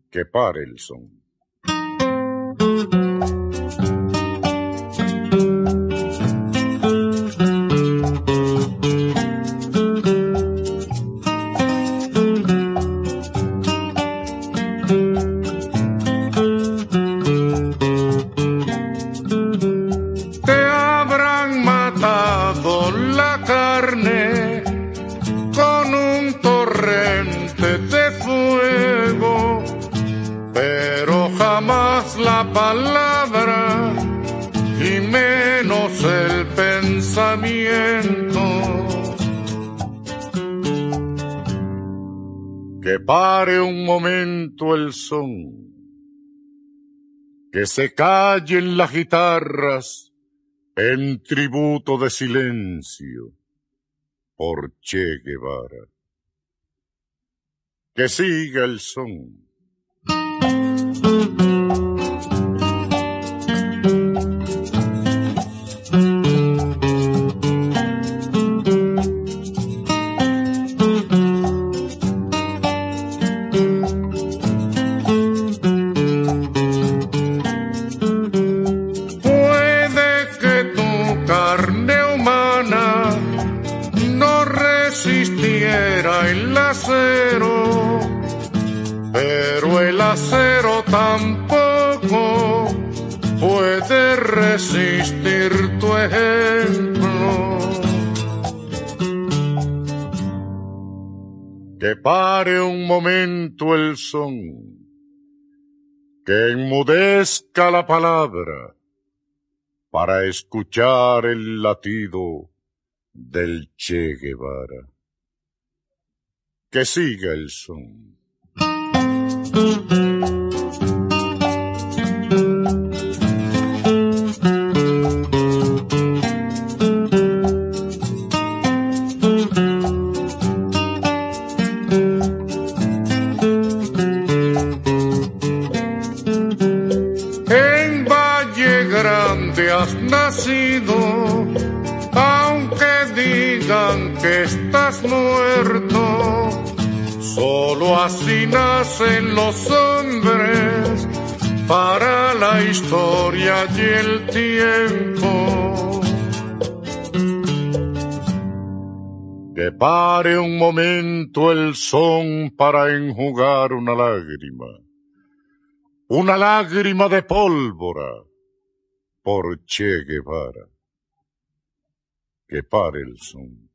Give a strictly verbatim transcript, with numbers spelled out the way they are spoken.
Que pare el son. Te habrán matado la carne con un torrente de fuego, pero jamás la palabra y menos el pensamiento. Que pare un momento el son, que se callen las guitarras en tributo de silencio por Che Guevara. Que siga el son. Resistiera el acero, pero el acero tampoco puede resistir tu ejemplo. Que pare un momento el son, que enmudezca la palabra para escuchar el latido del Che Guevara. Que siga el son. En Valle Grande has nacido, aunque digan que estás muerto. Solo así nacen los hombres para la historia y el tiempo. Que pare un momento el son para enjugar una lágrima, una lágrima de pólvora por Che Guevara. Que pare el son.